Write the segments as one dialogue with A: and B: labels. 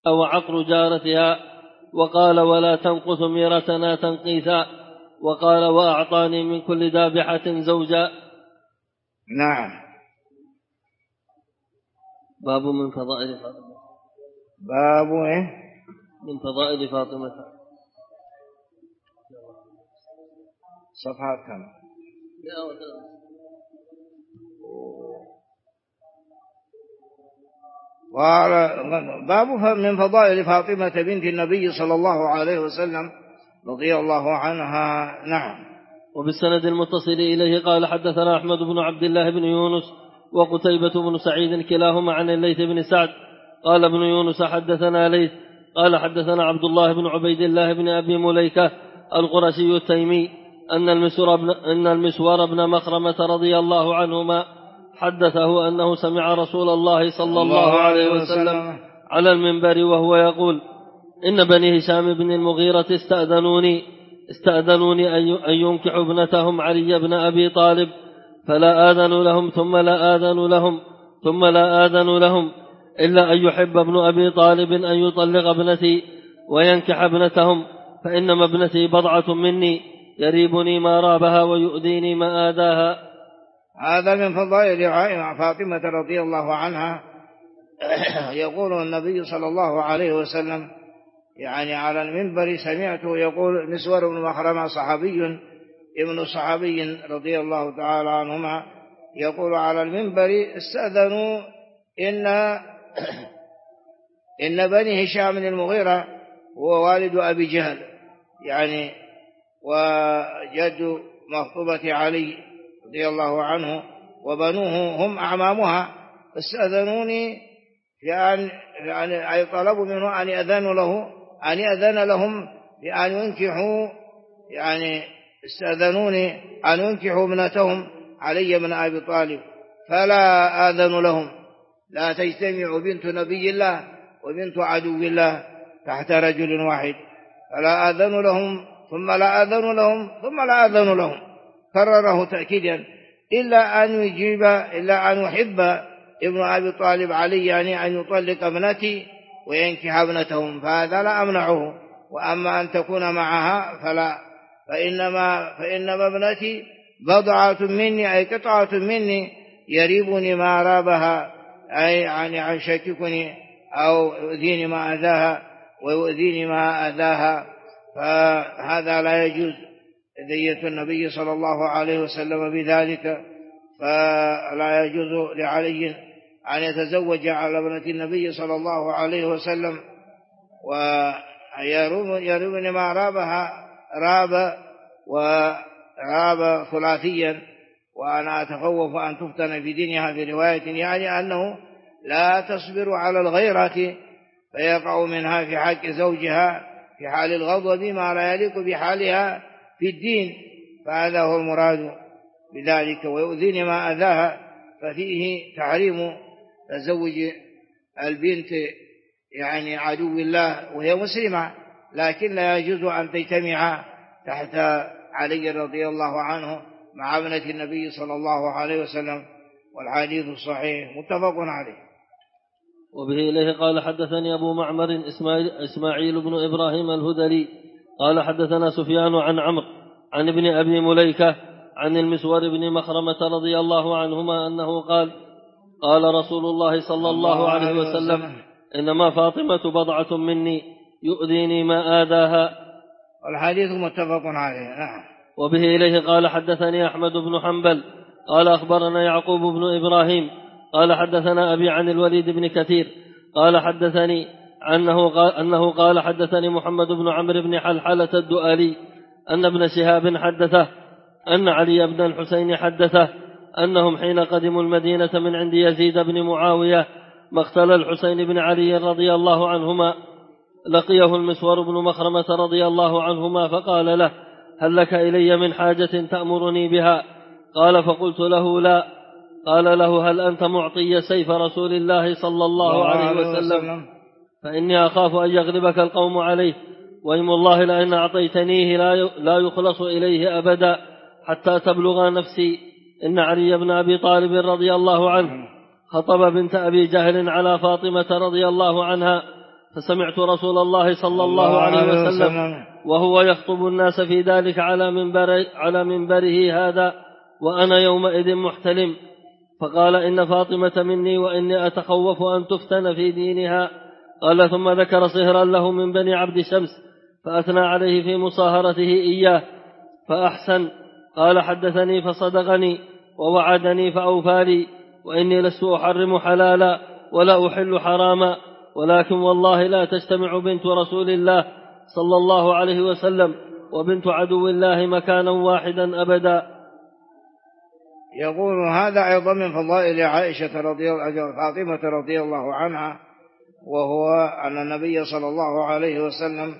A: وعقر جارتها، وقال ولا تنقص ميرتنا تنقيثا، وقال وأعطاني من كل ذابحة زوجا.
B: نعم.
A: باب من فضائل فاطمة.
B: باب
A: من فضائل فاطمة.
B: صفحة كم؟ باب من فضائل فاطمة بنت النبي صلى الله عليه وسلم رضي الله عنها. نعم.
A: وبالسند المتصل إليه قال حدثنا أحمد بن عبد الله بن يونس وقتيبة بن سعيد كلاهما عن الليث بن سعد قال ابن يونس حدثنا ليث قال حدثنا عبد الله بن عبيد الله بن أبي مليكة القرشي التيمي أن المسور بن مخرمة رضي الله عنهما حدثه أنه سمع رسول الله صلى الله عليه وسلم على المنبر وهو يقول إن بني هشام بن المغيرة استأذنوني أن ينكحوا ابنتهم علي بن أبي طالب، فلا آذن لهم ثم لا آذن لهم إلا أن يحب ابن أبي طالب أن يطلق ابنتي وينكح ابنتهم، فإنما ابنتي بضعة مني يريبني ما رابها ويؤذيني ما آذاها.
B: هذا من فضائل فاطمة رضي الله عنها. يقول النبي صلى الله عليه وسلم يعني على المنبر سمعته يقول مسور بن مخرمة ابن صحابي رضي الله تعالى عنهما يقول على المنبر استأذنوا إن بني هشام بن المغيرة هو والد أبي جهل يعني وجد مخطوبة علي رضي الله عنه وبنوه هم أعمامها، استأذنوني أي طلبوا منه أن يأذن لهم بأن ينكحوا يعني استأذنوني أن ينكحوا ابنتهم علي بن أبي طالب، فلا آذن لهم، لا تجتمع بنت نبي الله وبنت عدو الله تحت رجل واحد، فلا آذن لهم ثم لا آذن لهم كرره تأكيدا إلا أن يحب ابن أبي طالب علي يعني أن يطلق ابنتي وينكح ابنتهم، فهذا لا أمنعه، وأما أن تكون معها فلا، فإنما ابنتي بضعة مني أي قطعة مني يريبني ما رابها أي يعني عن شككني أو يؤذيني ما أذاها ويؤذيني ما أذاها، فهذا لا يجوز أذية النبي صلى الله عليه وسلم بذلك، فلا يجوز لعلي أن يتزوج على ابنة النبي صلى الله عليه وسلم ويريبني ما رابها وراب ثلاثيا، وأنا أتخوف أن تفتن في دينها في رواية يعني أنه لا تصبر على الغيرة فيقع منها في حق زوجها في حال الغضب ما لا يليق بحالها في الدين، فهذا هو المراد بذلك، ويؤذيني ما أذاها، ففيه تحريم تزوج البنت يعني عدو الله وهي مسلمة، لكن لا يجوز أن تجتمع تحت علي رضي الله عنه مع ابنة النبي صلى الله عليه وسلم، والحديث الصحيح متفق عليه.
A: وبه إليه قال حدثني أبو معمر إسماعيل بن إبراهيم الهذلي قال حدثنا سفيان عن عمرو عن ابن أبي مليكة عن المسور بن مخرمة رضي الله عنهما أنه قال رسول الله صلى الله عليه وسلم إنما فاطمة بضعة مني يؤذيني ما آذاها،
B: والحديث متفق عليه. نعم.
A: وبه إليه قال حدثني أحمد بن حنبل قال أخبرنا يعقوب بن إبراهيم قال حدثنا أبي عن الوليد بن كثير قال حدثني أنه قال حدثني محمد بن عمرو بن حلحلة الدؤالي أن ابن شهاب حدثه أن علي بن الحسين حدثه أنهم حين قدموا المدينة من عند يزيد بن معاوية مقتل الحسين بن علي رضي الله عنهما لقيه المسور بن مخرمة رضي الله عنهما فقال له هل لك إلي من حاجة تأمرني بها؟ قال فقلت له لا. قال له هل أنت معطي سيف رسول الله صلى الله عليه وسلم؟ فإني أخاف أن يغلبك القوم عليه، وإيم الله لأن أعطيتنيه لا يخلص إليه أبدا حتى تبلغ نفسي. إن علي بن أبي طالب رضي الله عنه خطب بنت أبي جهل على فاطمة رضي الله عنها فسمعت رسول الله صلى الله عليه وسلم وهو يخطب الناس في ذلك على منبره هذا وأنا يومئذ محتلم، فقال: إن فاطمة مني وإني أتخوف أن تفتن في دينها. قال: ثم ذكر صهرا له من بني عبد شمس فأثنى عليه في مصاهرته إياه فأحسن. قال: حدثني فصدقني ووعدني فأوفى لي، وإني لست أحرم حلالا ولا أحل حراما، ولكن والله لا تجتمع بنت رسول الله صلى الله عليه وسلم وبنت عدو الله مكانا واحدا أبدا.
B: يقول هذا أيضا من فضائل عائشة فاطمة رضي الله عنها، وهو أن النبي صلى الله عليه وسلم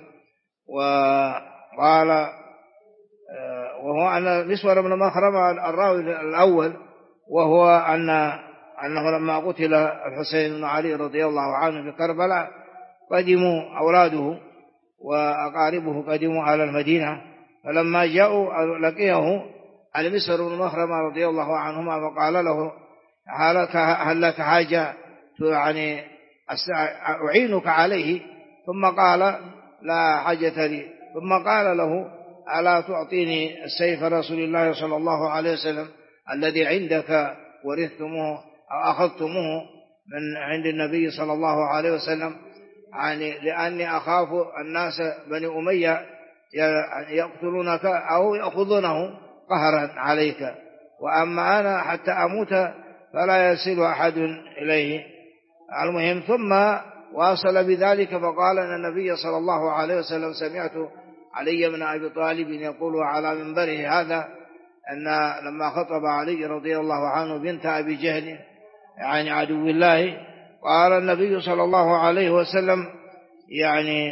B: وقال وهو أن مسور بن مخرمة الراوي الأول، وهو أنه لما قتل الحسين بن علي رضي الله عنه في كربلاء قدموا أولاده وأقاربه قدموا على المدينة، فلما جاءوا لقيه المسور بن مخرمة رضي الله عنهما فقال له: هل لك حاجة يعني أعينك عليه؟ ثم قال: لا حاجة لي. ثم قال له: ألا تعطيني السيف رسول الله صلى الله عليه وسلم الذي عندك ورثتموه أو أخذتموه من عند النبي صلى الله عليه وسلم، يعني لأني أخاف الناس بني أمية يقتلونك أو يأخذونه قهرا عليك، وأما أنا حتى أموت فلا يصل أحد إليه. المهم ثم واصل بذلك فقال أن النبي صلى الله عليه وسلم سمعت علي بن أبي طالب يقول على منبره هذا أن لما خطب علي رضي الله عنه بنت أبي جهل يعني عدو الله، قال النبي صلى الله عليه وسلم يعني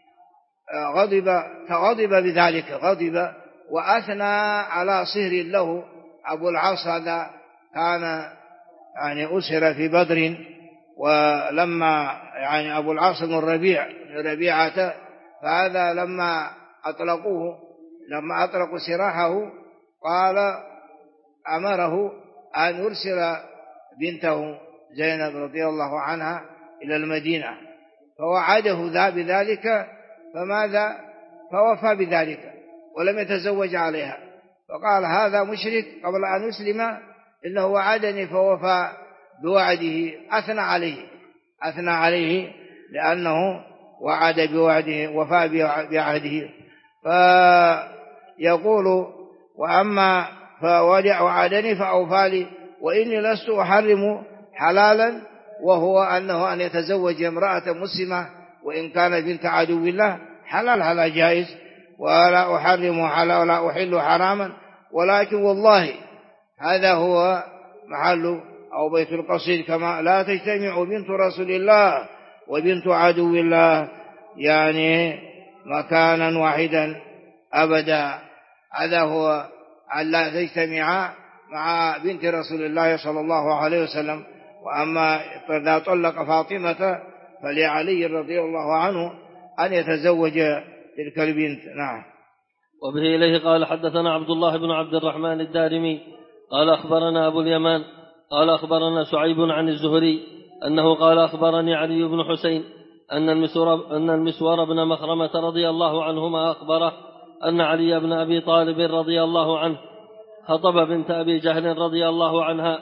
B: تغضب بذلك، غضب وأثنى على صهر له. أبو العاص هذا كان يعني أسر في بدر، ولما يعني أبو العاص بن ربيعة فهذا لما أطلقوا سراحه قال أمره أن يرسل بنته زينب رضي الله عنها إلى المدينة، فوعده بذلك فماذا؟ فوفى بذلك ولم يتزوج عليها، فقال هذا مشرك قبل أن يسلم إنه وعدني فوفى بوعده، أثنى عليه لأنه وعد بوعده وفى بعهده. فيقول: وأما وعدني فأوفى لي وإني لست أحرم حلالا، وهو أنه أن يتزوج امرأة مسلمة وإن كانت بنت عدو الله حلال جائز، ولا أحرم حلالا ولا أحل حراما، ولكن والله هذا هو محل أو بيت القصيد كما لا تجتمع بنت رسول الله وبنت عدو الله يعني مكانا واحدا أبدا. هذا هو أن لا تجتمع مع بنت رسول الله صلى الله عليه وسلم. وأما إذا طلق فاطمة فلعلي رضي الله عنه أن يتزوج تلك البنت. نعم.
A: وبه إليه قال: حدثنا عبد الله بن عبد الرحمن الدارمي قال: أخبرنا أبو اليمان قال: أخبرنا شعيب عن الزهري أنه قال: أخبرني علي بن حسين أن المسور بن مخرمة رضي الله عنهما أخبره أن علي بن أبي طالب رضي الله عنه خطب بنت أبي جهل رضي الله عنها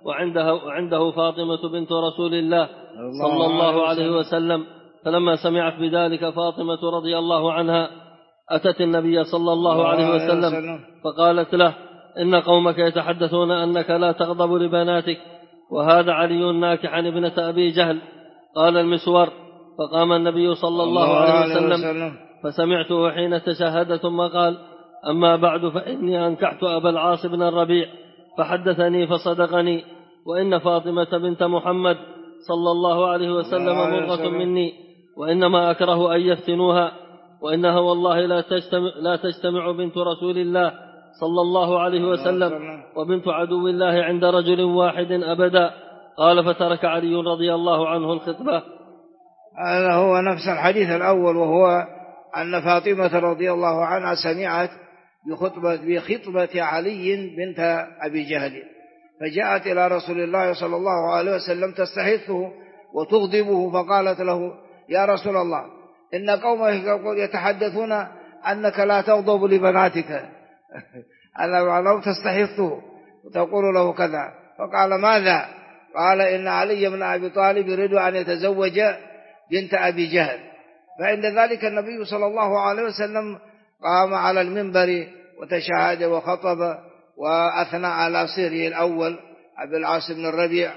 A: وعنده فاطمة بنت رسول الله صلى الله عليه وسلم، فلما سمعت بذلك فاطمة رضي الله عنها أتت النبي صلى الله عليه وسلم فقالت له: إن قومك يتحدثون أنك لا تغضب لبناتك، وهذا علي ناكح عن ابنة أبي جهل. قال المسور: فقام النبي صلى الله عليه وسلم فسمعته حين تشهد ثم قال: أما بعد فإني أنكحت أبا العاص بن الربيع فحدثني فصدقني، وإن فاطمة بنت محمد صلى الله عليه وسلم مرغة مني، وإنما أكره أن يفتنوها، وإنها والله لا تجتمع بنت رسول الله صلى الله عليه وسلم وبنت عدو الله عند رجل واحد أبدا. قال: فترك علي رضي الله عنه الخطبة.
B: هذا هو نفس الحديث الأول، وهو أن فاطمة رضي الله عنها سمعت بخطبة علي بنت أبي جهل، فجاءت إلى رسول الله صلى الله عليه وسلم تستحثه وتغضبه، فقالت له: يا رسول الله إن قومك يتحدثون أنك لا تغضب لبناتك أنا لو تستحثه وتقول له كذا. فقال ماذا؟ قال إن علي بن أبي طالب يريد أن يتزوج بنت أبي جهل. فعند ذلك النبي صلى الله عليه وسلم قام على المنبر وتشهد وخطب وأثنى على صهره الأول أبي العاص بن الربيع،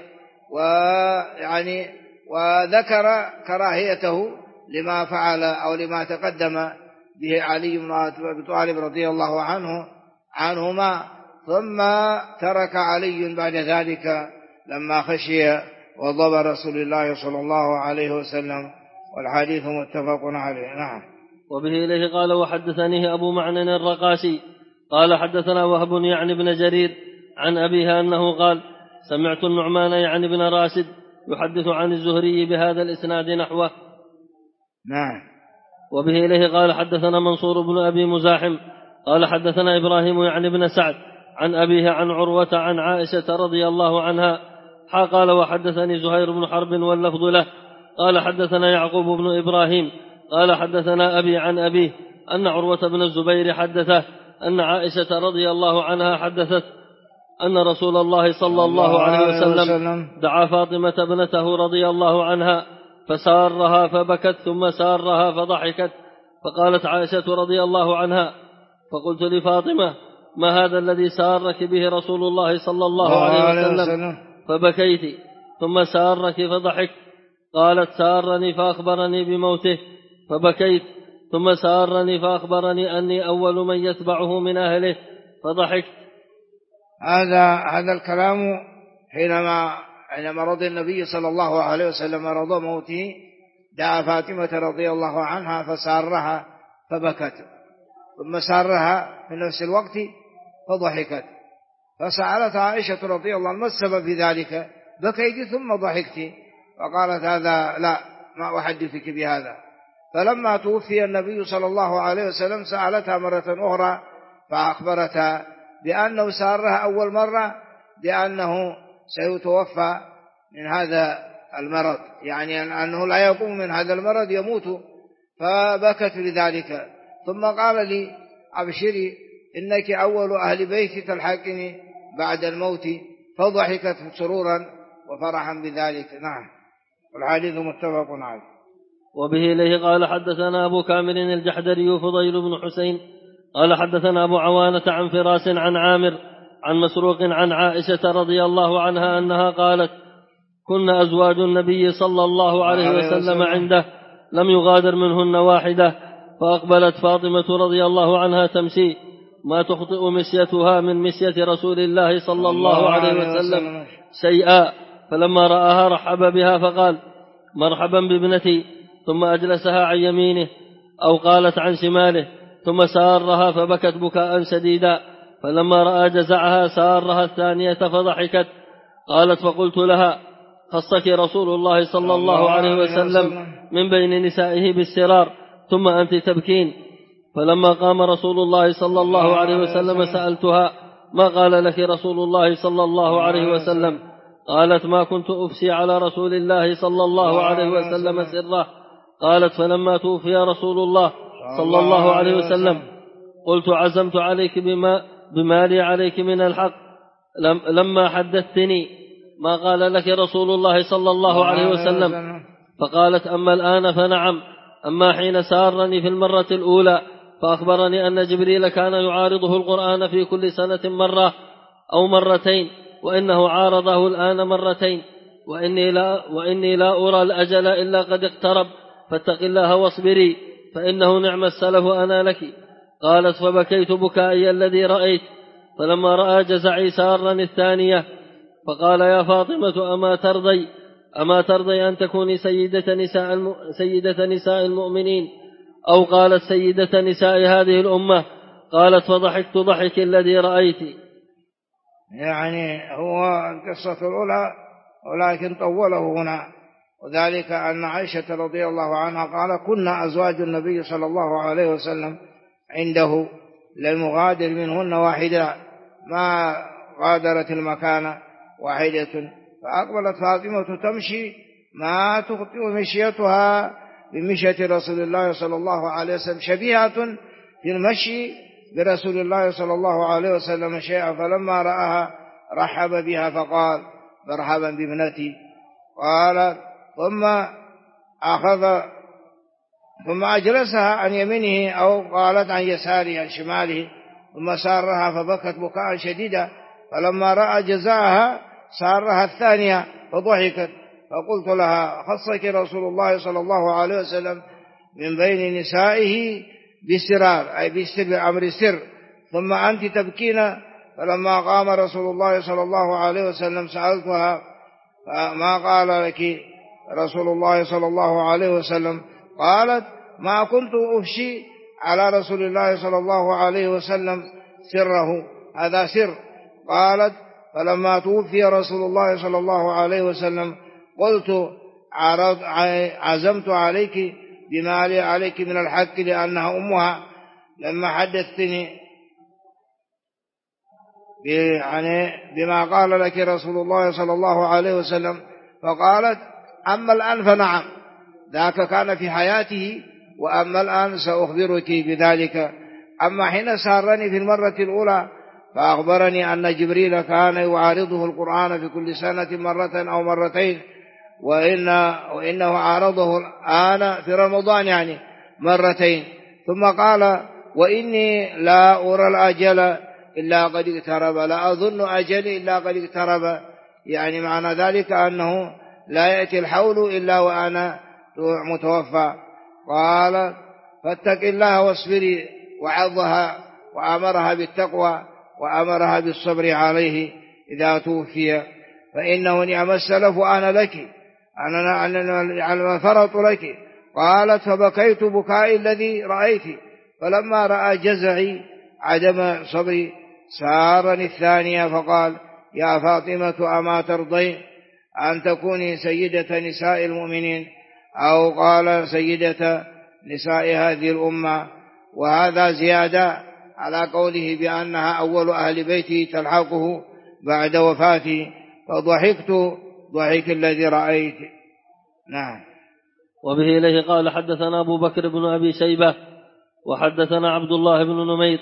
B: وذكر كراهيته لما فعل أو لما تقدم به علي بن أبي طالب رضي الله عنهما. ثم ترك علي بعد ذلك لما خشي وضب رسول الله صلى الله عليه وسلم، والحديث متفق عليه. نعم.
A: وبه إليه قال وحدثنيه أبو معن الرقاشي قال حدثنا وهب يعني بن جرير عن أبيها أنه قال سمعت النعمان يعني بن راشد يحدث عن الزهري بهذا الإسناد نحوه.
B: نعم.
A: وبه إليه قال حدثنا منصور بن أبي مزاحم قال حدثنا إبراهيم يعني بن سعد عن أبيه عن عروة عن عائشة رضي الله عنها قال وحدثني زهير بن حرب واللفظ له قال حدثنا يعقوب بن إبراهيم قال حدثنا أبي عن أبيه أن عروة بن الزبير حدثه أن عائشة رضي الله عنها حدثت أن رسول الله صلى الله عليه وسلم دعا فاطمة ابنته رضي الله عنها فسارها فبكت ثم سارها فضحكت. فقالت عائشة رضي الله عنها فقلت لفاطمة ما هذا الذي سارك به رسول الله صلى الله عليه وسلم فبكيت ثم سارك فضحكت؟ قالت سارني فأخبرني بموته فبكيت ثم سارني فأخبرني أني أول من يتبعه من أهله فضحكت.
B: هذا الكلام حينما رضي النبي صلى الله عليه وسلم رضى موته دعا فاطمة رضي الله عنها فسارها فبكت ثم سارها في نفس الوقت فضحكت. فسألت عائشة رضي الله عنها ما السبب في ذلك؟ بكيت ثم ضحكت. فقالت هذا لا ما أحدثك بهذا. فلما توفي النبي صلى الله عليه وسلم سألتها مرة أخرى فأخبرتها بأنه سارها أول مرة بأنه سيتوفى من هذا المرض، يعني أنه لا يقوم من هذا المرض يموت، فبكت لذلك. ثم قال لي أبشري إنك أول أهل بيتي تلحقني بعد الموت، فضحكت سرورا وفرحا بذلك. نعم. والحديث متفق عليه.
A: وبه إليه قال حدثنا أبو كامل الجحدري فضيل بن حسين قال حدثنا أبو عوانة عن فراس عن عامر عن مسروق عن عائشة رضي الله عنها أنها قالت كنا أزواج النبي صلى الله عليه وسلم عنده لم يغادر منهن واحدة، فأقبلت فاطمة رضي الله عنها تمشي ما تخطئ مشيتها من مشية رسول الله صلى الله عليه وسلم شيئا، فلما رآها رحب بها فقال مرحبا بابنتي، ثم أجلسها عن يمينه أو قالت عن شماله، ثم سارها فبكت بكاء شديدا، فلما رأى جزعها سارها الثانية فضحكت. قالت فقلت لها خصك رسول الله صلى الله عليه وسلم من بين نسائه بالسرار ثم أنت تبكين. فلما قام رسول الله صلى الله عليه وسلم سألتها ما قال لك رسول الله صلى الله عليه وسلم؟ قالت ما كنت أفشي على رسول الله صلى الله عليه وسلم سره. قالت فلما توفي رسول الله صلى الله عليه وسلم قلت عزمت عليك بما لي عليك من الحق لما حدثتني ما قال لك رسول الله صلى الله عليه وسلم. فقالت أما الآن فنعم، أما حين سارني في المرة الأولى فأخبرني أن جبريل كان يعارضه القرآن في كل سنة مرة أو مرتين، وإنه عارضه الآن مرتين، وإني لا أرى الأجل إلا قد اقترب، فاتق الله واصبري فإنه نعم السلف أنا لك. قالت فبكيت بكائي الذي رأيت. فلما رأى جزعي سارني الثانية فقال يا فاطمة أما ترضي أن تكوني سيدة نساء المؤمنين، أو قالت سيدة نساء هذه الأمة؟ قالت فضحكت ضحك الذي رأيت.
B: يعني هو القصة الأولى ولكن طوله هنا، وذلك أن عائشة رضي الله عنها قال كنا أزواج النبي صلى الله عليه وسلم عنده لم يغادر منهن واحدة، ما غادرت المكان واحدة. فأقبلت فاطمة تمشي ما تخطئ مشيتها بمشية رسول الله صلى الله عليه وسلم شبيهة في المشي برسول الله صلى الله عليه وسلم شيئا، فلما رآها رحب بها فقال مرحبا بابنتي. قال ثم أجلسها عن يمينه أو قالت عن يساره عن شماله، ثم سارها فبكت بكاء شديدا، فلما رأى جزاءها سارها الثانية فضحكت، فقلت لها خصك رسول الله صلى الله عليه وسلم من بين نسائه بسرار أي بأمر سر، ثم أنت تبكين. فلما قام رسول الله صلى الله عليه وسلم سألتها ما قال لك رسول الله صلى الله عليه وسلم؟ قالت ما كنت أفشي على رسول الله صلى الله عليه وسلم سره، هذا سر. قالت فلما توفي رسول الله صلى الله عليه وسلم قلت عزمت عليك بما لي عليك من الحق لأنها أمها، لما حدثتني بما قال لك رسول الله صلى الله عليه وسلم. فقالت أما الآن فنعم، ذاك كان في حياته، وأما الآن سأخبرك بذلك. أما حين سارني في المرة الأولى فأخبرني أن جبريل كان يعارضه القرآن في كل سنة مرة أو مرتين، وإنه عارضه الآن في رمضان يعني مرتين. ثم قال وإني لا أرى الأجل إلا قد اقترب، لا أظن أجلي إلا قد اقترب، يعني معنى ذلك أنه لا يأتي الحول إلا وأنا متوفى. قال فاتق الله واصبري، وعظها وأمرها بالتقوى وأمرها بالصبر عليه إذا توفي، فإنه نعم السلف وأنا لك، أنا فرط لك. قالت فبكيت بكائي الذي رأيت، فلما رأى جزعي عدم صبري سارني الثانية فقال يا فاطمة أما ترضين أن تكوني سيدة نساء المؤمنين، أو قال سيدة نساء هذه الأمة، وهذا زيادة على قوله بأنها أول أهل بيتي تلحقه بعد وفاتي، فضحكت ضحك الذي رأيت. نعم.
A: وبه إليه قال حدثنا أبو بكر بن أبي شيبة وحدثنا عبد الله بن نمير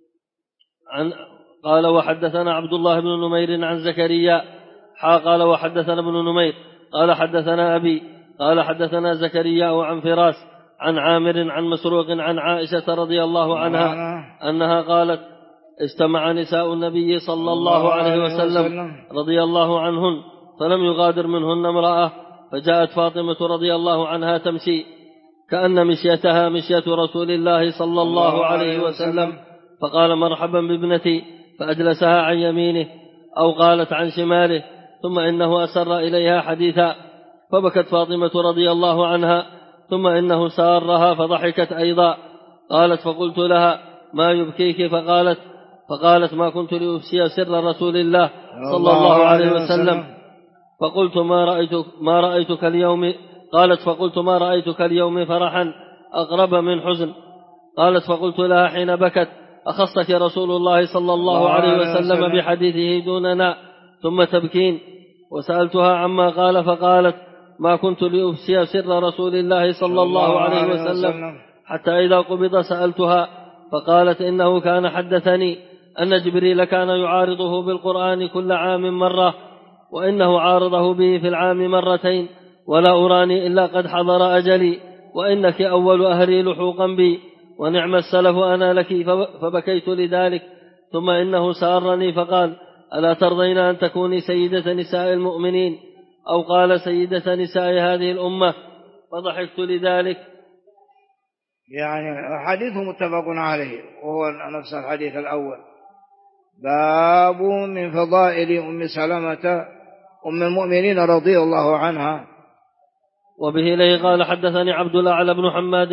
A: وحدثنا عبد الله بن نمير عن زكريا قال وحدثنا ابن نمير قال حدثنا أبي قال حدثنا زكريا عن فراس عن عامر عن مسروق عن عائشة رضي الله عنها أنها قالت اجتمع نساء النبي صلى الله عليه وسلم رضي الله عنهن فلم يغادر منهن امرأة، فجاءت فاطمة رضي الله عنها تمشي كأن مشيتها مشية رسول الله صلى الله عليه وسلم، فقال مرحبا بابنتي، فأجلسها عن يمينه أو قالت عن شماله، ثم إنه أسر إليها حديثا، فبكت فاطمة رضي الله عنها، ثم إنه سارها فضحكت أيضا. قالت فقلت لها ما يبكيك؟ فقالت ما كنت لأفشي سر رسول الله صلى الله عليه وسلم. فقلت ما رأيتك اليوم؟ قالت فقلت ما رأيتك اليوم فرحا أقرب من حزن. قالت فقلت لها حين بكت أخصك رسول الله صلى الله عليه وسلم بحديثه دوننا ثم تبكين؟ وسألتها عما قال فقالت ما كنت لأفشي سر رسول الله صلى الله عليه وسلم حتى إذا قبض سألتها فقالت إنه كان حدثني أن جبريل كان يعارضه بالقرآن كل عام مرة، وإنه عارضه به في العام مرتين، ولا أراني إلا قد حضر أجلي، وإنك أول أهلي لحوقا بي، ونعم السلف أنا لك. فبكيت لذلك. ثم إنه سارني فقال ألا ترضين أن تكوني سيدة نساء المؤمنين، أو قال سيدة نساء هذه الأمة، فضحكت لذلك.
B: يعني حديث متفق عليه، وهو نفس الحديث الأول. باب من فضائل أم سلمة أم المؤمنين رضي الله عنها.
A: وبه إليه قال حدثني عبد الأعلى بن حماد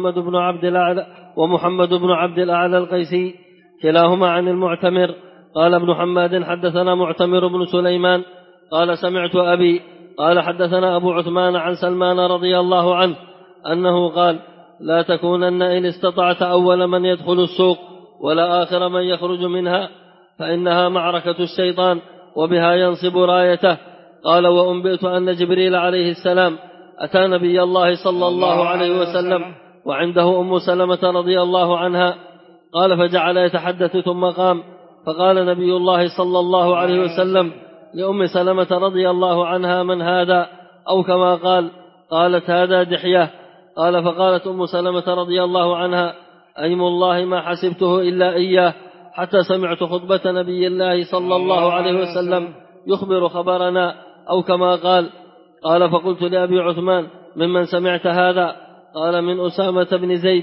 A: ومحمد بن عبد الأعلى القيسي كلاهما عن المعتمر. قال ابن حماد حدثنا معتمر بن سليمان قال سمعت أبي قال حدثنا أبو عثمان عن سلمان رضي الله عنه أنه قال لا تكونن إن استطعت أول من يدخل السوق ولا آخر من يخرج منها، فإنها معركة الشيطان وبها ينصب رايته. قال وأنبئت أن جبريل عليه السلام أتى نبي الله صلى الله عليه وسلم وعنده أم سلمة رضي الله عنها، قال فجعل يتحدث ثم قام، فقال نبي الله صلى الله عليه وسلم لأم سلمة رضي الله عنها: من هذا؟ أو كما قال. قالت: هذا دحية. قال فقالت أم سلمة رضي الله عنها: أيم الله ما حسبته إلا إياه، حتى سمعت خطبة نبي الله صلى الله عليه وسلم يخبر خبرنا، أو كما قال. قال فقلت لأبي عثمان: ممن سمعت هذا؟ قال: من أسامة بن زيد.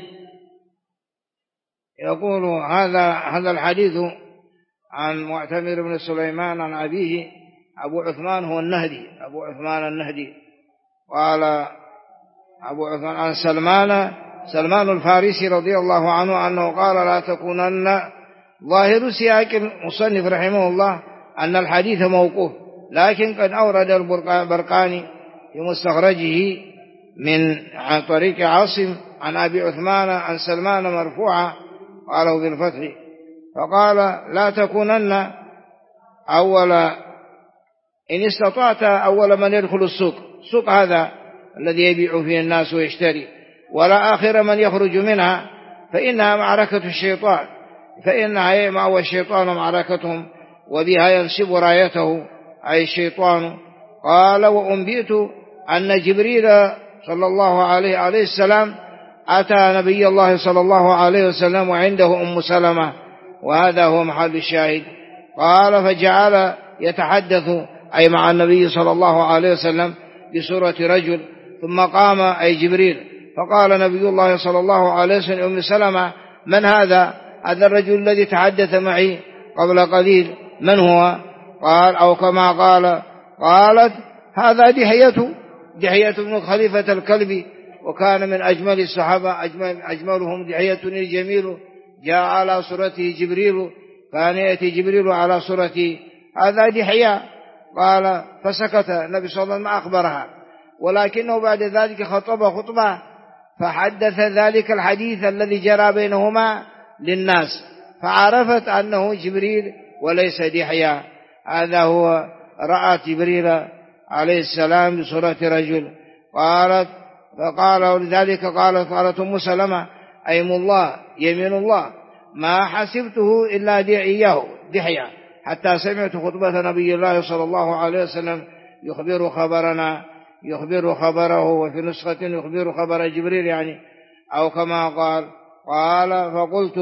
B: يقول هذا الحديث عن معتمر بن سليمان عن أبيه. أبو عثمان هو النهدي، أبو عثمان النهدي. قال أبو عثمان عن سلمان الفارسي رضي الله عنه أنه قال: لا تكونن. ظاهر سياق المصنف رحمه الله أن الحديث موقوف، لكن قد أورد البرقاني في مستخرجه عن طريق عاصم عن أبي عثمان عن سلمان مرفوعا، قاله بالفتح، فقال: لا تكونن أول إن استطعت أول من يدخل السوق هذا الذي يبيع فيه الناس ويشتري، ولا آخر من يخرج منها، فإنها معركة الشيطان، فإنها معه الشيطان معركتهم، وبها ينصب رايته أي الشيطان. قال: وأنبئت أن جبريل صلى الله عليه السلام أتى نبي الله صلى الله عليه وسلم وعنده أم سلمة، وهذا هو محل الشاهد. قال: فجعل يتحدث أي مع النبي صلى الله عليه وسلم بصورة رجل، ثم قام أي جبريل، فقال نبي الله صلى الله عليه وسلم أم سلمة: من هذا الرجل الذي تحدث معي قبل قليل؟ من هو؟ قال: أو كما قال. قالت: هذا دحية بن خليفة الكلبي، وكان من أجمل الصحابة، أجملهم دحية الجميل، جاء على صورته جبريل، كان يأتي جبريل على صورته، هذا دحية. قال: فسكت النبي صلى الله عليه وسلم أخبرها، ولكنه بعد ذلك خطبة فحدث ذلك الحديث الذي جرى بينهما للناس، فعرفت أنه جبريل وليس دحية. هذا هو رأت جبريل عليه السلام بصورة رجل. فقال لذلك قالت أم سلمة: أيم الله، يمين الله، ما حسبته إلا دحية، حتى سمعت خطبة نبي الله صلى الله عليه وسلم يخبر خبره، وفي نسخة يخبر خبر جبريل يعني، أو كما قال. قال: فقلت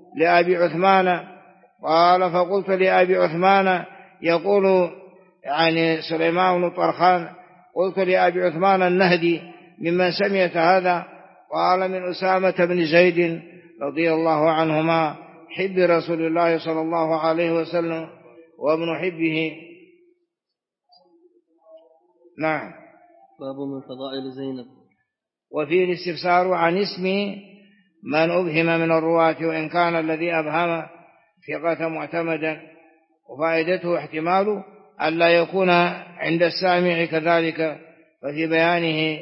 B: لأبي عثمان يقول يعني سليمان بن طرخان: قلت لأبي عثمان النهدي: ممن سمعت هذا؟ قال: من أسامة بن زيد رضي الله عنهما، حب رسول الله صلى الله عليه وسلم وابن حبه. نعم.
A: باب من فضائل زينب.
B: وفيه الاستفسار عن اسم من أبهم من الرواة، وإن كان الذي أبهم ثقة معتمدا، وفائدته احتمال ألا يكون عند السامع كذلك، ففي بيانه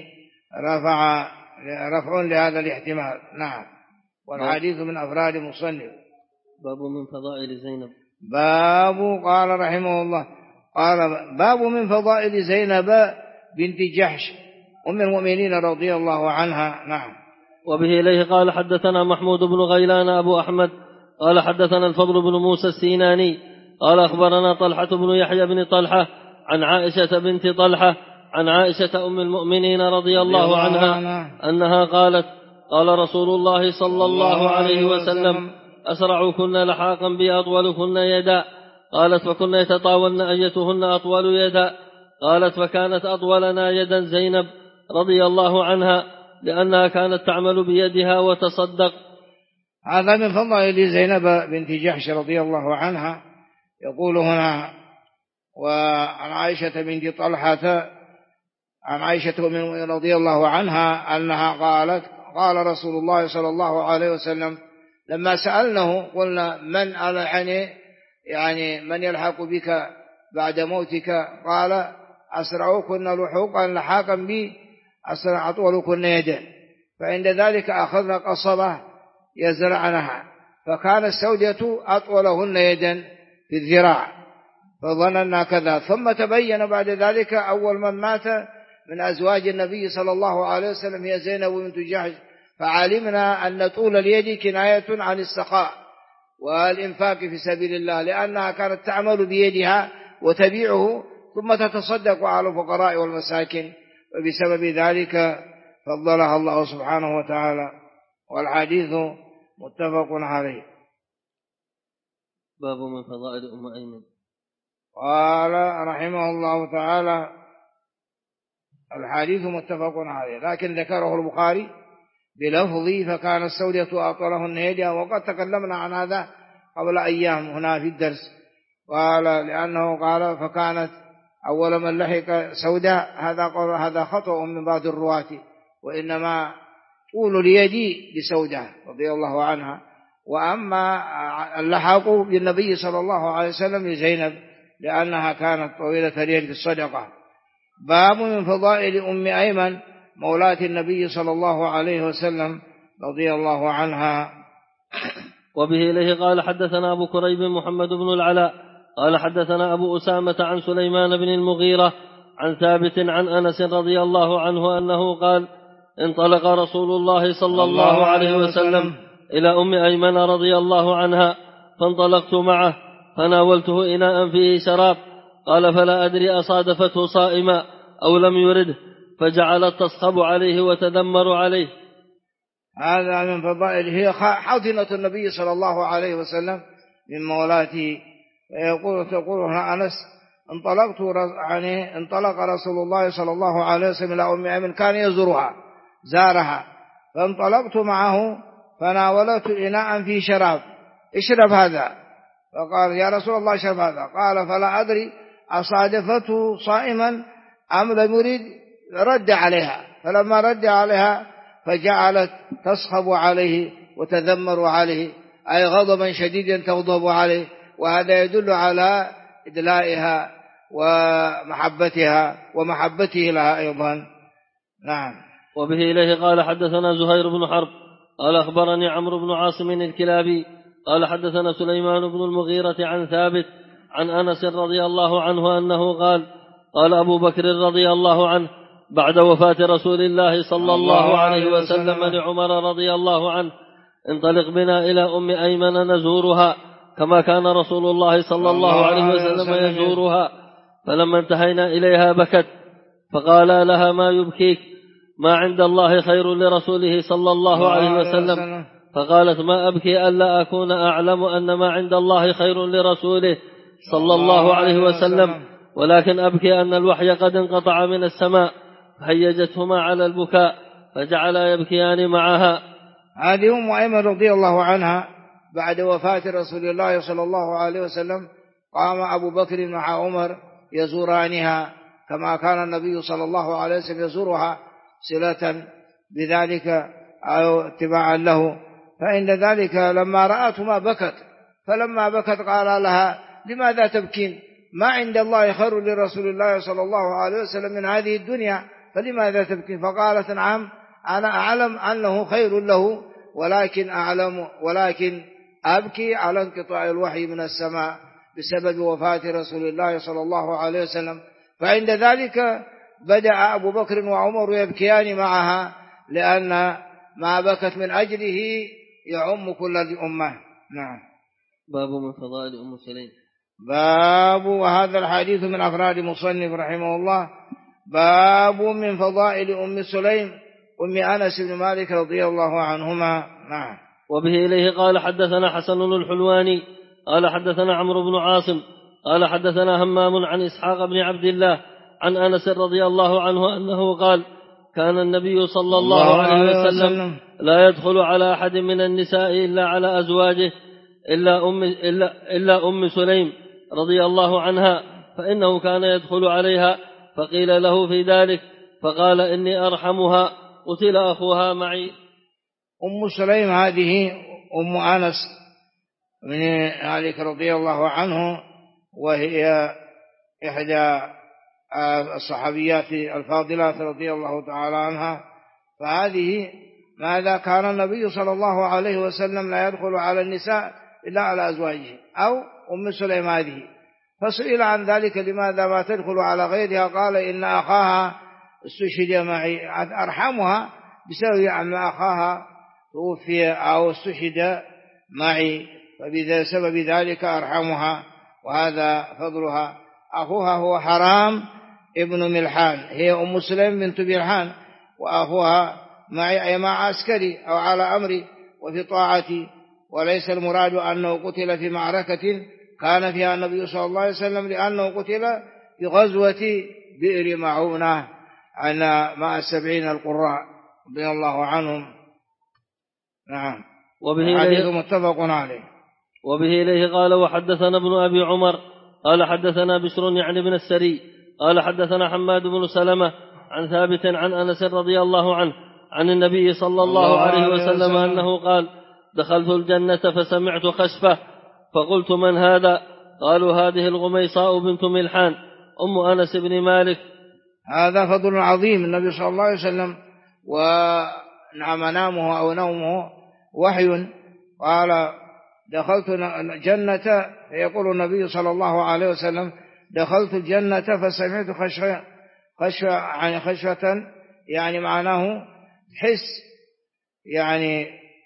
B: رفع لهذا الاحتمال. نعم. والحديث من أفراد مصنف.
A: باب من فضائل زينب.
B: قال رحمه الله: قال: باب من فضائل زينب بنت جحش أم المؤمنين رضي الله عنها. نعم.
A: وبه إليه قال: حدثنا محمود بن غيلان أبو أحمد قال: حدثنا الفضل بن موسى السيناني قال: أخبرنا طلحة بن يحيى بن طلحة عن عائشة بنت طلحة عن عائشة أم المؤمنين رضي الله عنها أنها قالت: قال رسول الله صلى الله عليه وسلم: أسرعكن لحاقا بأطولكن يدا. قالت: فكن يتطاولن أيتهن أطول يدا. قالت: فكانت أطولنا يدا زينب رضي الله عنها، لأنها كانت تعمل بيدها وتصدق.
B: هذا من فضائل زينب بنت جحش رضي الله عنها. يقول هنا: وعن عائشة بنت طلحة عن عائشة رضي الله عنها أنها قالت: قال رسول الله صلى الله عليه وسلم لما سألناه قلنا: من يعني من يلحق بك بعد موتك؟ قال: أسرعكن لحاقا بي أسرع أطولكن يدا. فعند ذلك أخذنا قصبة يزرعنها، فكان السودة أطولهن يدا في الذراع، فظننا كذا. ثم تبين بعد ذلك أول من مات من أزواج النبي صلى الله عليه وسلم هي زينب بنت جحش، فعلمنا أن طول اليد كناية عن السخاء والإنفاق في سبيل الله، لأنها كانت تعمل بيدها وتبيعه ثم تتصدق على الفقراء والمساكين، وبسبب ذلك فضلها الله سبحانه وتعالى. والحديث متفق عليه.
A: باب من فضائل أم أيمن.
B: قال رحمه الله تعالى الحديث متفق عليه، لكن ذكره البخاري بلفظي فكان السودة أطوله النهدية، وقد تكلمنا عن هذا قبل أيام هنا في الدرس. قال لأنه قال فكانت أول من لحق سودة، هذا خطأ من بعض الرواة، وإنما طول اليد لسودة رضي الله عنها، وأما اللحق بالنبي صلى الله عليه وسلم لزينب لأنها كانت طويلة اليد في الصدقة. باب من فضائل أم أيمن مولاة النبي صلى الله عليه وسلم رضي الله عنها.
A: وبه إليه قال حدثنا أبو كريب محمد بن العلاء قال حدثنا أبو أسامة عن سليمان بن المغيرة عن ثابت عن أنس رضي الله عنه أنه قال انطلق رسول الله صلى الله عليه وسلم إلى أم أيمن رضي الله عنها، فانطلقت معه فناولته إناء فيه شراب، قال فلا أدري أصادفته صائما أو لم يرده، فجعلت تصخب عليه وتذمر عليه.
B: هذا من فضائله، هي حاضنة النبي صلى الله عليه وسلم من مولاته. تقول أنس انطلق رسول الله صلى الله عليه وسلم إلى أم أيمن، كان يزورها زارها، فانطلقت معه فناولت إناء فيه شراب، اشرب هذا، فقال يا رسول الله اشرب هذا، قال فلا أدري أصادفته صائما أم لم يرد، رد عليها، فلما رد عليها فجعلت تصخب عليه وتذمر عليه، أي غضبا شديدا تغضب عليه، وهذا يدل على إدلائها ومحبته لها أيضا. نعم.
A: وبه إليه قال حدثنا زهير بن حرب قال أخبرني عمرو بن عاصم الكلابي قال حدثنا سليمان بن المغيرة عن ثابت عن أنس رضي الله عنه أنه قال قال أبو بكر رضي الله عنه بعد وفاة رسول الله صلى الله عليه وسلم لعمر رضي الله عنه انطلق بنا إلى أم أيمن نزورها كما كان رسول الله صلى الله عليه وسلم يزورها، فلما انتهينا إليها بكت، فقال لها ما يبكيك؟ ما عند الله خير لرسوله صلى الله عليه وسلم. فقالت ما أبكي ألا أكون أعلم أن ما عند الله خير لرسوله صلى الله عليه وسلم، ولكن أبكي أن الوحي قد انقطع من السماء، فهيجتهما على البكاء فجعلا يبكيان معها.
B: هذه أم أيمن رضي الله عنها بعد وفاة رسول الله صلى الله عليه وسلم قام أبو بكر مع عمر يزورانها كما كان النبي صلى الله عليه وسلم يزورها صلة بذلك أو اتباعا له، فإن ذلك لما رأتهما بكت، فلما بكت قال لها لماذا تبكين؟ ما عند الله خير لرسول الله صلى الله عليه وسلم من هذه الدنيا، فلماذا تبكين؟ فقالت نعم أنا أعلم أنه خير له، ولكن أبكي على انقطاع الوحي من السماء بسبب وفاة رسول الله صلى الله عليه وسلم. فعند ذلك بدأ أبو بكر وعمر يبكيان معها، لأن ما بكت من أجله يعم كل الأمة. نعم.
A: باب من فضائل أم سليم.
B: وهذا الحديث من أفراد مصنف رحمه الله. باب من فضائل أم سليم أم أنس بن مالك رضي الله عنهما. نعم.
A: وبه إليه قال حدثنا حسن الحلواني قال حدثنا عمرو بن عاصم قال حدثنا همام عن إسحاق بن عبد الله عن أنس رضي الله عنه أنه قال كان النبي صلى الله عليه وسلم لا يدخل على أحد من النساء إلا على أزواجه إلا أم سليم رضي الله عنها، فإنه كان يدخل عليها، فقيل له في ذلك فقال إني أرحمها، قتل أخوها معي.
B: أم سليم هذه أم أنس من مالك رضي الله عنه، وهي إحدى الصحابيات الفاضلات رضي الله تعالى عنها. فهذه ماذا كان النبي صلى الله عليه وسلم لا يدخل على النساء إلا على أزواجه أو أم سليم هذه، فسئل عن ذلك لماذا ما تدخل على غيرها؟ قال إن أخاها استشهد معي، أرحمها بسبب أن أخاها توفي أو استشهد معي، فبسبب ذلك أرحمها، وهذا فضلها. أخوها هو حرام ابن ملحان، هي أم سليم بنت ملحان، وأخوها معي أي مع عسكري أو على أمري وفي طاعتي، وليس المراد أنه قتل في معركة كان فيها النبي صلى الله عليه وسلم، لأنه قتل في غزوة بئر معونة مع 70 القراء رضي الله عنهم. نعم. الحديث متفق عليه.
A: وبه إليه قال وحدثنا ابن أبي عمر قال حدثنا بشر يعني بن السري قال حدثنا حماد بن سلمة عن ثابت عن أنس رضي الله عنه عن النبي صلى الله عليه وسلم أنه قال دخلت الجنة فسمعت خشفة فقلت من هذا؟ قالوا هذه الغميصاء بنت ملحان أم أنس بن مالك.
B: هذا فضل عظيم النبي صلى الله عليه وسلم، ونعم نامه أو نومه وحي. قال دخلت الجنة، يقول النبي صلى الله عليه وسلم دخلت الجنة فسمعت خشوة يعني معناه حس، يعني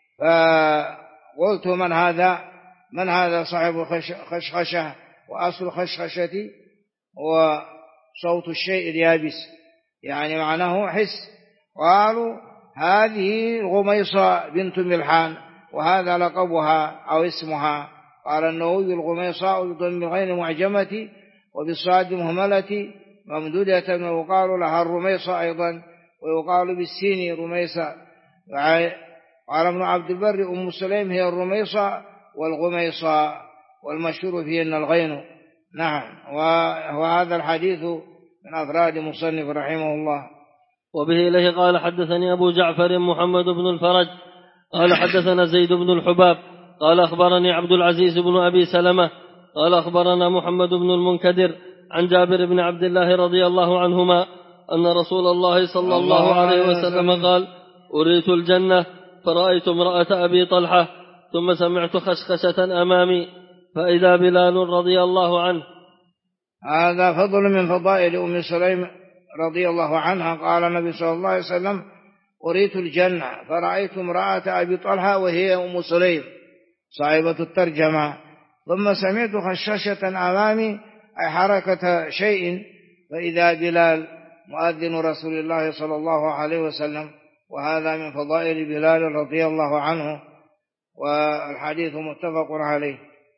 B: فقلت من هذا صاحب خشخشة، وأصل خشخشتي هو صوت الشيء اليابس، يعني معناه حس. قالوا هذه غميصة بنت ملحان، وهذا لقبها أو اسمها. قال النووي الغميصاء بضم الغين معجمة وبالصاد مهملة ممدودة، ويقال لها الرميصة أيضا، ويقال بالسين رميصة. قال ابن عبد البر أم سليم هي الرميصة والغميصة، والمشهور فيهن الغين. نعم. وهذا الحديث من أفراد مصنف رحمه الله.
A: وبه إليه قال حدثني أبو جعفر محمد بن الفرج قال حدثنا زيد بن الحباب قال أخبرني عبد العزيز بن أبي سلمة قال أخبرنا محمد بن المنكدر عن جابر بن عبد الله رضي الله عنهما أن رسول الله صلى الله عليه وسلم قال أريت الجنة فرأيت امرأة أبي طلحة ثم سمعت خشخشة أمامي فإذا بلال رضي الله عنه.
B: هذا فضل من فضائل أم سليم رضي الله عنها. قال النبي صلى الله عليه وسلم أريت الجنة فرأيت امرأة أبي طلحة وهي أم سليم صاحبة الترجمة، ثم سمعت خشاشة أمامي أي حركة شيء، فإذا بلال مؤذن رسول الله صلى الله عليه وسلم. وهذا من فضائل بلال رضي الله عنه، والحديث متفق عليه.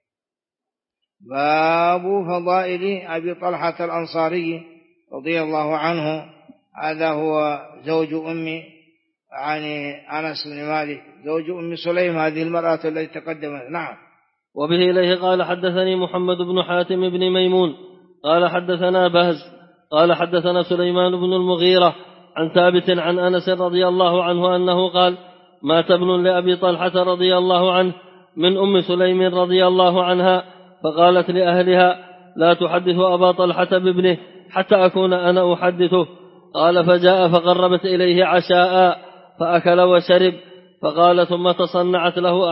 B: باب فضائل أبي طلحة الأنصاري رضي الله عنه، هذا هو زوج يعني أنس بن مالك، زوج أم سليم هذه المرأة التي تقدمت. نعم.
A: وبه إليه قال حدثني محمد بن حاتم بن ميمون قال حدثنا بهز قال حدثنا سليمان بن المغيرة عن ثابت عن أنس رضي الله عنه أنه قال مات ابن لأبي طلحة رضي الله عنه من أم سليم رضي الله عنها، فقالت لأهلها لا تحدث أبا طلحة بابنه حتى أكون أنا أحدثه. قال فجاء فقربت إليه عشاء فأكل وشرب، فقال ثم تصنعت له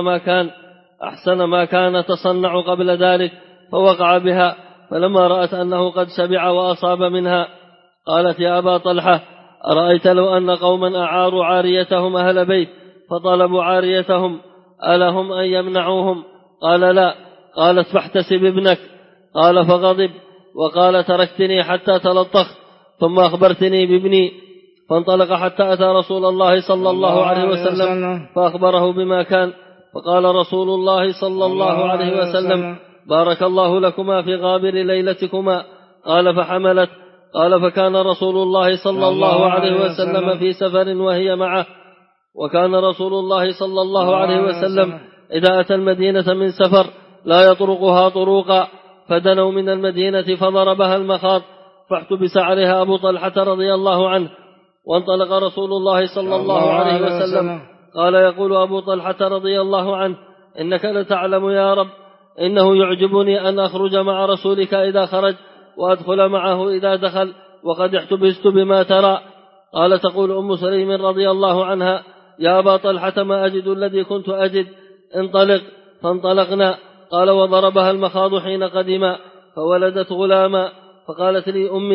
A: أحسن ما كان تصنع قبل ذلك، فوقع بها، فلما رأت أنه قد شبع وأصاب منها قالت يا أبا طلحة أرأيت لو أن قوما أعاروا عاريتهم أهل بيت فطلبوا عاريتهم ألهم أن يمنعوهم؟ قال لا. قالت فاحتسب ابنك. قال فغضب وقال تركتني حتى تلطخت ثم أخبرتني بابني، فانطلق حتى أتى رسول الله صلى الله عليه وسلم فأخبره بما كان، فقال رسول الله صلى الله عليه وسلم بارك الله لكما في غابر ليلتكما. قال فحملت. قال فكان رسول الله صلى الله عليه وسلم في سفر وهي معه، وكان رسول الله صلى الله عليه وسلم إذا أتى المدينة من سفر لا يطرقها طروقا، فدنوا من المدينة فضربها المخاض فاحتبس عليها أبو طلحة رضي الله عنه، وانطلق رسول الله صلى الله عليه وسلم. قال يقول أبو طلحة رضي الله عنه إنك لتعلم يا رب إنه يعجبني أن أخرج مع رسولك إذا خرج وأدخل معه إذا دخل، وقد احتبست بما ترى. قال تقول أم سليم رضي الله عنها يا أبا طلحة ما أجد الذي كنت أجد، انطلق. فانطلقنا. قال وضربها المخاض حين قدما فولدت غلاما، فقالت لي أمي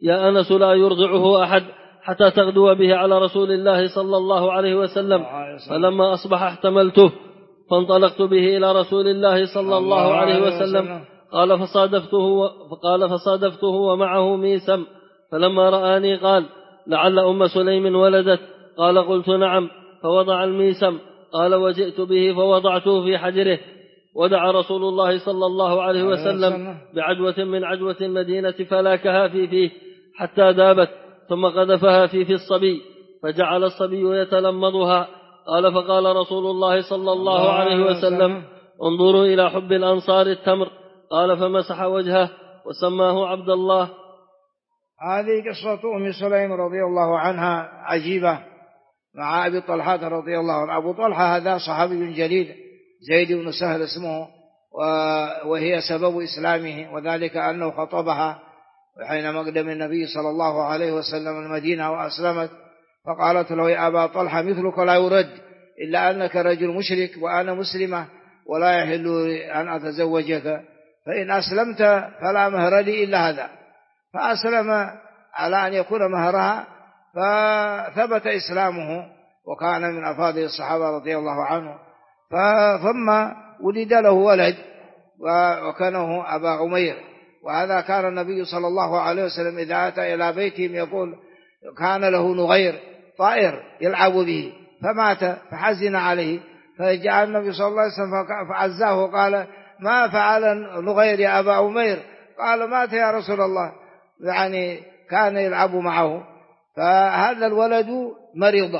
A: يا أنس لا يرضعه أحد حتى تغدو به على رسول الله صلى الله عليه وسلم. فلما أصبح احتملته فانطلقت به إلى رسول الله صلى الله عليه وسلم. قال فصادفته ومعه ميسم، فلما رآني قال: لعل أم سليم ولدت؟ قال: قلت: نعم. فوضع الميسم. قال: وجئت به فوضعته في حجره، ودعا رسول الله صلى الله عليه وسلم بعجوة من عجوة المدينة فلاكها في فيه حتى ذابت، ثم قذفها في الصبي، فجعل الصبي يتلمضها. قال: فقال رسول الله صلى الله عليه وسلم: انظروا إلى حب الأنصار التمر. قال: فمسح وجهه وسماه عبد الله.
B: هذه قصة أم سليم رضي الله عنها عجيبة مع أبي طلحة رضي الله عنه. أبو طلحة هذا صحابي جليل زيد بن سهل اسمه، وهي سبب إسلامه، وذلك أنه خطبها حين مقدم النبي صلى الله عليه وسلم المدينة وأسلمت، فقالت له: يا أبا طلحة مثلك لا يرد إلا أنك رجل مشرك وأنا مسلمة ولا يحل أن أتزوجك، فإن أسلمت فلا مهر لي إلا هذا. فأسلم على أن يكون مهرها، فثبت إسلامه وكان من أفاضل الصحابة رضي الله عنه. ثم ولد له ولد وكانه أبا عمير، وهذا كان النبي صلى الله عليه وسلم إذا أتى إلى بيتهم يقول كان له نغير طائر يلعب به فمات فحزن عليه، فجاء النبي صلى الله عليه وسلم فعزاه وقال: ما فعل نغير يا أبا عمير؟ قال: مات يا رسول الله، يعني كان يلعب معه. فهذا الولد مرض،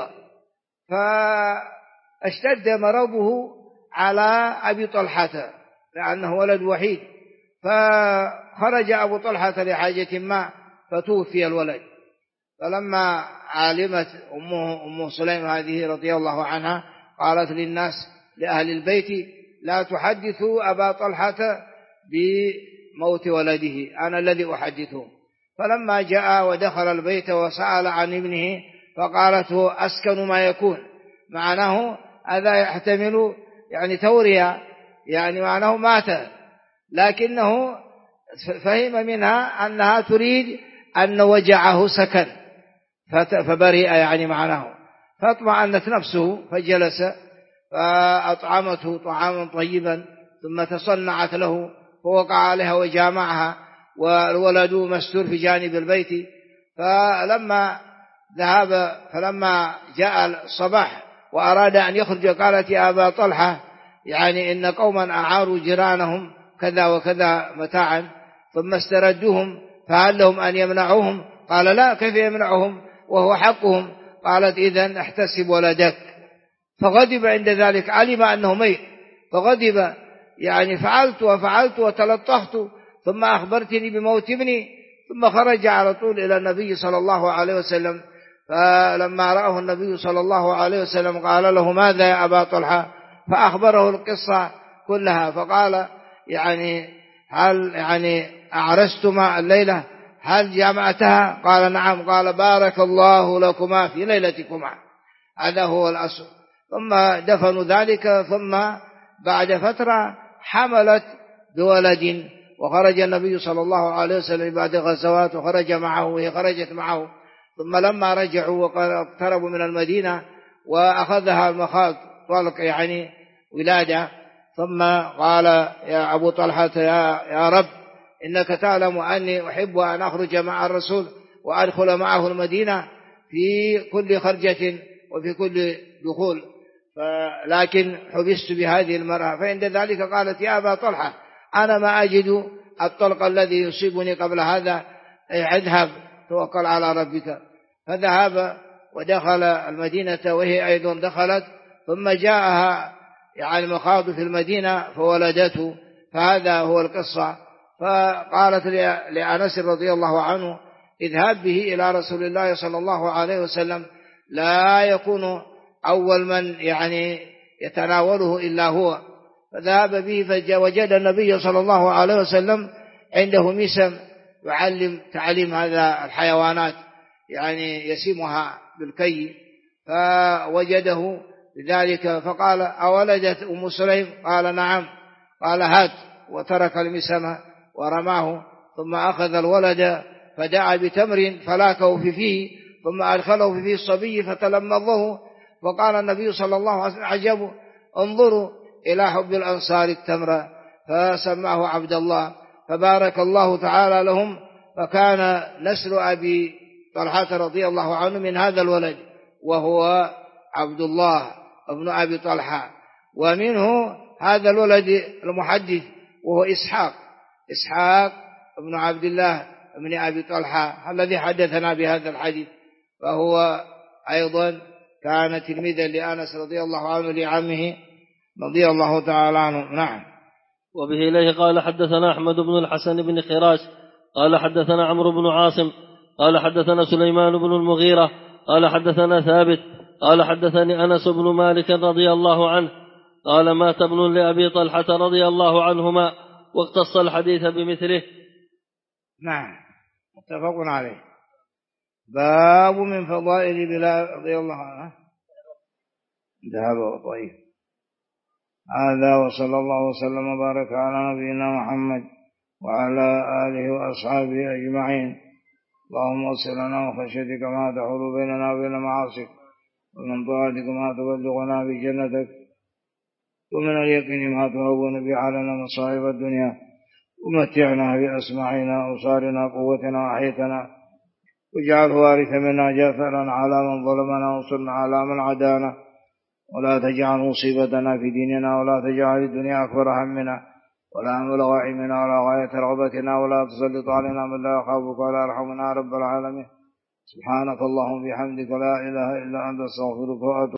B: فاشتد مرضه على أبي طلحة لأنه ولد وحيد، فخرج أبو طلحة لحاجة ما فتوفي الولد. فلما علمت أم سليم هذه رضي الله عنها قالت للناس لأهل البيت: لا تحدثوا أبا طلحة بموت ولده، أنا الذي أحدثه. فلما جاء ودخل البيت وسأل عن ابنه فقالت: هو أسكن ما يكون، معناه هذا يحتمل يعني تورية، يعني معناه مات، لكنه فهم منها أنها تريد أن وجعه سكن فبرئ، يعني معناه. فاطمأنت نفسه فجلس فأطعمته طعاما طيبا، ثم تصنعت له فوقع عليها وجامعها، والولد مستور في جانب البيت. فلما جاء الصباح وأراد أن يخرج قالت: يا أبا طلحة، يعني إن قوما أعاروا جيرانهم كذا وكذا متاعا ثم استردوهم، فهل لهم أن يمنعوهم؟ قال: لا، كيف يمنعهم وهو حقهم؟ قالت: إذن احتسب ولدك. فغضب عند ذلك، علم أنه ميت فغضب، يعني فعلت وفعلت وتلطخت، ثم أخبرتني بموت ابني. ثم خرج على طول إلى النبي صلى الله عليه وسلم، فلما رأه النبي صلى الله عليه وسلم قال له: ماذا يا أبا طلحة؟ فأخبره القصة كلها، فقال: يعني هل يعني أعرستما الليلة؟ هل جمعتها؟ قال: نعم. قال: بارك الله لكما في ليلتكما. هذا هو الأصل. ثم دفنوا ذلك، ثم بعد فترة حملت بولد، وخرج النبي صلى الله عليه وسلم بعد غزوات وخرج معه وهي خرجت معه. ثم لما رجعوا واقتربوا من المدينة وأخذها المخاض طلق، يعني ولادة، ثم قال: يا أبو طلحة يا رب، إنك تعلم أني أحب أن أخرج مع الرسول وأدخل معه المدينة في كل خرجة وفي كل دخول، لكن حبست بهذه المرأة. فعند ذلك قالت: يا أبا طلحة، أنا ما أجد الطلق الذي يصيبني قبل هذا، اذهب توكل على ربك. فذهب ودخل المدينة وهي أيضا دخلت، ثم جاءها يعني مخاض في المدينة فولدته. فهذا هو القصة. فقالت لأنس رضي الله عنه: اذهب به إلى رسول الله صلى الله عليه وسلم، لا يكون أول من يعني يتناوله إلا هو. فذهب به فوجد النبي صلى الله عليه وسلم عنده مسم يعلم تعليم هذا الحيوانات، يعني يسمها بالكي، فوجده بذلك فقال: أولدت أم سليم؟ قال: نعم. قال: هات، وترك المسم ورماه، ثم أخذ الولد فدعا بتمر فلاكه في فيه ثم أدخله في فيه الصبي فتلمضه، وقال النبي صلى الله عليه وسلم عجبوا انظروا إلى حب الأنصار التمر، فسماه عبد الله، فبارك الله تعالى لهم، فكان نسل أبي طلحة رضي الله عنه من هذا الولد وهو عبد الله ابن أبي طلحة، ومنه هذا الولد المحدث وهو إسحاق ابن عبد الله ابن أبي طلحة الذي حدثنا بهذا الحديث، فهو أيضا كان تلميذا لأنس رضي الله عنه لعمه رضي الله تعالى عنه. نعم.
A: وبه إليه قال حدثنا أحمد بن الحسن بن خراش قال حدثنا عمرو بن عاصم قال حدثنا سليمان بن المغيرة قال حدثنا ثابت قال حدثني أنس بن مالك رضي الله عنه قال مات ابن لأبي طلحة رضي الله عنهما واقتص الحديث بمثله.
B: نعم متفق عليه. باب من فضائل بلال رضي الله عنه. ذهب طيب. هذا وصلى الله وسلم وبارك على نبينا محمد وعلى آله وأصحابه أجمعين. اللهم اغفر لنا وخشيتك ما تحول بيننا وبين معاصيك، ومن طاعتك ما تبلغنا بجنتك، ومن اليقين ما تهون به علينا مصائب الدنيا، ومتعنا بأسماعنا وأبصارنا قوتنا وأحيتنا، واجعله وارث منا جاثرا على من ظلمنا وانصرنا على من عادانا، ولا تجعل مصيبتنا في ديننا، ولا تجعل الدنيا أكبر همنا ولا مبلغ علمنا ولا غاية رغبتنا، ولا تسلط علينا من لا يخافك ولا يرحمنا رب العالمين. سبحانك اللهم وبحمدك لا إله إلا أنت استغفرك وأتوب